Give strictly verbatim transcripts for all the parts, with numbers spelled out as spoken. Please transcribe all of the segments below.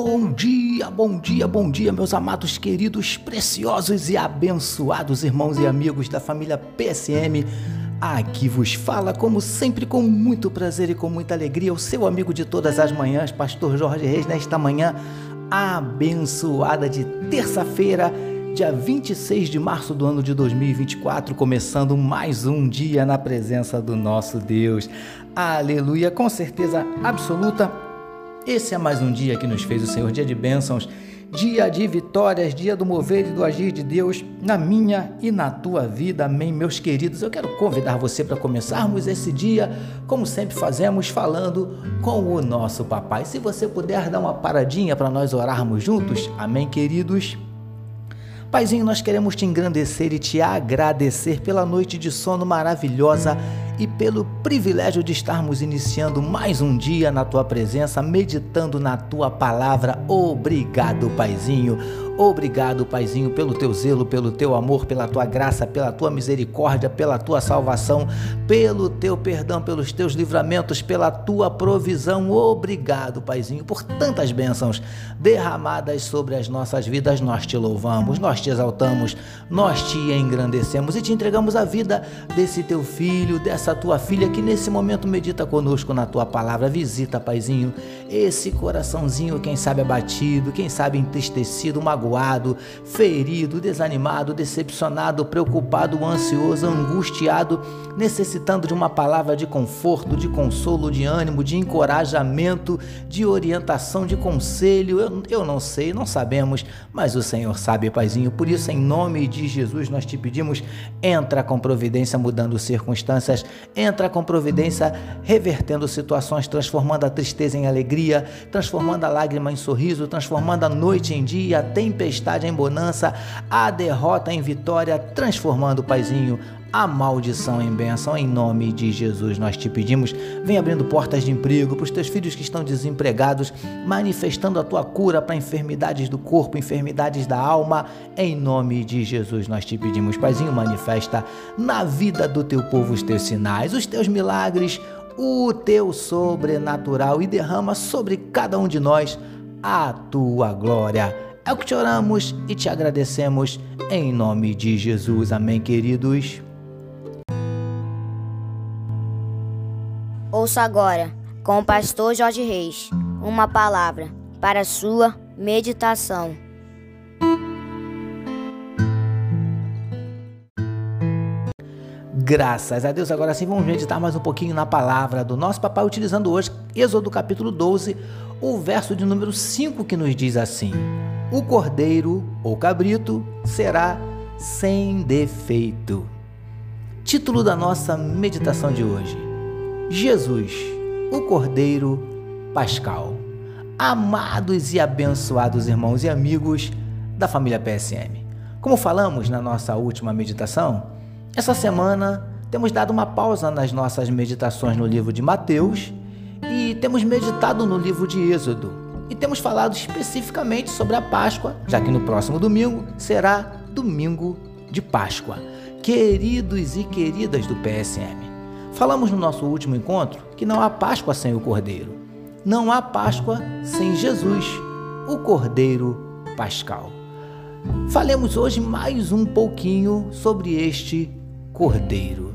Bom dia, bom dia, bom dia, meus amados, queridos, preciosos e abençoados irmãos e amigos da família P S M. Aqui vos fala, como sempre, com muito prazer e com muita alegria, o seu amigo de todas as manhãs, Pastor Jorge Reis, nesta manhã abençoada de terça-feira, dia vinte e seis de março do ano de dois mil e vinte e quatro, começando mais um dia na presença do nosso Deus. Aleluia, com certeza absoluta. Esse é mais um dia que nos fez o Senhor, dia de bênçãos, dia de vitórias, dia do mover e do agir de Deus na minha e na tua vida, amém, meus queridos. Eu quero convidar você para começarmos esse dia, como sempre fazemos, falando com o nosso papai. Se você puder dar uma paradinha para nós orarmos juntos, amém, queridos. Paizinho, nós queremos te engrandecer e te agradecer pela noite de sono maravilhosa e pelo privilégio de estarmos iniciando mais um dia na tua presença, meditando na tua palavra. Obrigado, Paizinho. Obrigado, Paizinho, pelo teu zelo, pelo teu amor, pela tua graça, pela tua misericórdia, pela tua salvação, pelo teu perdão, pelos teus livramentos, pela tua provisão. Obrigado, Paizinho, por tantas bênçãos derramadas sobre as nossas vidas. Nós te louvamos, nós te exaltamos, nós te engrandecemos e te entregamos a vida desse teu filho, dessa tua filha que nesse momento medita conosco na tua palavra. Visita, Paizinho, esse coraçãozinho, quem sabe abatido, quem sabe entristecido, magoado, ferido, desanimado, decepcionado, preocupado, ansioso, angustiado, necessitando de uma palavra de conforto, de consolo, de ânimo, de encorajamento, de orientação, de conselho. Eu, eu não sei, não sabemos, mas o Senhor sabe, Paizinho. Por isso, em nome de Jesus, nós te pedimos, entra com providência, mudando circunstâncias, entra com providência, revertendo situações, transformando a tristeza em alegria, transformando a lágrima em sorriso, transformando a noite em dia, tem tempestade em bonança, a derrota em vitória, transformando, Paizinho, a maldição em bênção. Em nome de Jesus nós te pedimos, vem abrindo portas de emprego para os teus filhos que estão desempregados, manifestando a tua cura para enfermidades do corpo, enfermidades da alma. Em nome de Jesus nós te pedimos, Paizinho, manifesta na vida do teu povo os teus sinais, os teus milagres, o teu sobrenatural e derrama sobre cada um de nós a tua glória. É o que te oramos e te agradecemos em nome de Jesus. Amém, queridos. Ouça agora, com o pastor Jorge Reis, uma palavra para a sua meditação. Graças a Deus. Agora sim vamos meditar mais um pouquinho na palavra do nosso papai, utilizando hoje Êxodo capítulo doze, o verso de número cinco, que nos diz assim: o cordeiro ou cabrito será sem defeito. Título da nossa meditação de hoje: Jesus, o cordeiro pascal. Amados e abençoados irmãos e amigos da família P S M, como falamos na nossa última meditação, essa semana temos dado uma pausa nas nossas meditações no livro de Mateus e temos meditado no livro de Êxodo. E temos falado especificamente sobre a Páscoa, já que no próximo domingo será domingo de Páscoa. Queridos e queridas do P S M, falamos no nosso último encontro que não há Páscoa sem o Cordeiro, não há Páscoa sem Jesus, o Cordeiro pascal. Falemos hoje mais um pouquinho sobre este Cordeiro.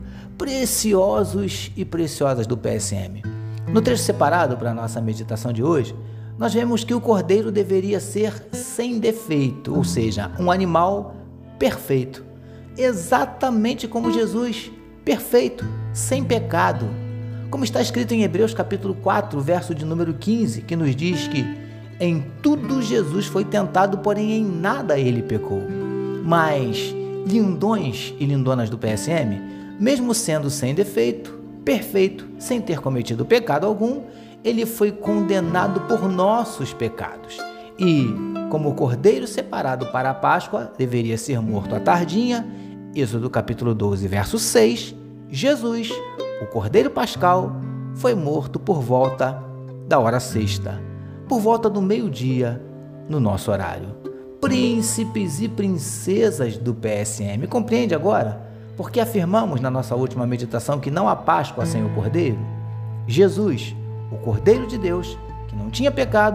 Preciosos e preciosas do P S M, no trecho separado para a nossa meditação de hoje, nós vemos que o cordeiro deveria ser sem defeito, ou seja, um animal perfeito, exatamente como Jesus, perfeito, sem pecado, como está escrito em Hebreus capítulo quatro, verso de número quinze, que nos diz que em tudo Jesus foi tentado, porém em nada ele pecou. Mas, lindões e lindonas do P S M, mesmo sendo sem defeito, perfeito, sem ter cometido pecado algum, ele foi condenado por nossos pecados. E, como o cordeiro separado para a Páscoa deveria ser morto à tardinha, Êxodo capítulo doze, verso seis, Jesus, o cordeiro pascal, foi morto por volta da hora sexta, por volta do meio-dia, no nosso horário. Príncipes e princesas do P S M, compreende agora? Porque afirmamos na nossa última meditação que não há Páscoa sem o Cordeiro? Jesus, o Cordeiro de Deus, que não tinha pecado,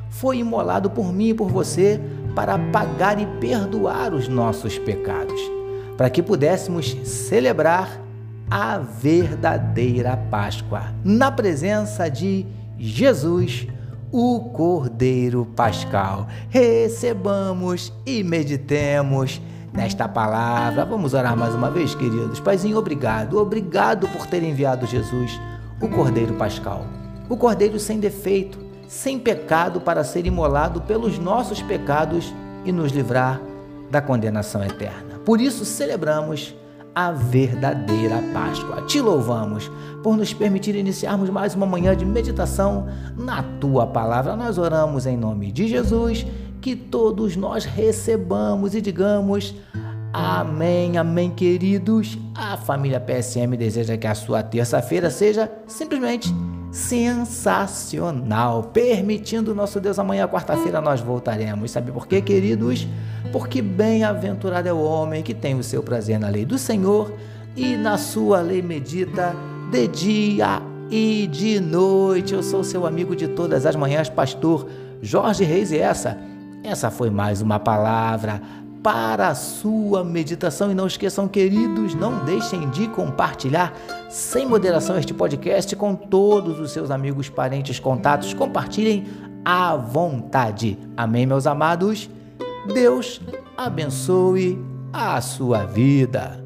foi imolado por mim e por você para pagar e perdoar os nossos pecados, para que pudéssemos celebrar a verdadeira Páscoa, na presença de Jesus, o Cordeiro Pascal. Recebamos e meditemos nesta palavra. Vamos orar mais uma vez, queridos. Paizinho, obrigado. Obrigado por ter enviado Jesus, o Cordeiro Pascal. O Cordeiro sem defeito, sem pecado, para ser imolado pelos nossos pecados e nos livrar da condenação eterna. Por isso celebramos a verdadeira Páscoa. Te louvamos por nos permitir iniciarmos mais uma manhã de meditação na Tua Palavra. Nós oramos em nome de Jesus, que todos nós recebamos e digamos amém, amém, queridos. A família P S M deseja que a sua terça-feira seja simplesmente sensacional. Permitindo nosso Deus, amanhã, quarta-feira, nós voltaremos. Sabe por quê, queridos? Porque bem-aventurado é o homem que tem o seu prazer na lei do Senhor e na sua lei medita de dia e de noite. Eu sou seu amigo de todas as manhãs, pastor Jorge Reis, e essa, essa foi mais uma palavra para a sua meditação. E não esqueçam, queridos, não deixem de compartilhar sem moderação este podcast com todos os seus amigos, parentes, contatos. Compartilhem à vontade. Amém, meus amados? Deus abençoe a sua vida.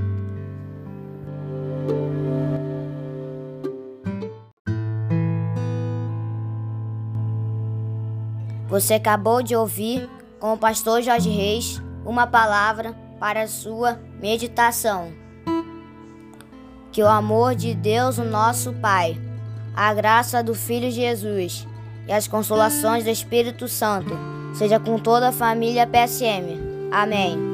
Você acabou de ouvir, com o pastor Jorge Reis, uma palavra para a sua meditação. Que o amor de Deus, o nosso Pai, a graça do Filho Jesus e as consolações do Espírito Santo seja com toda a família P S M. Amém.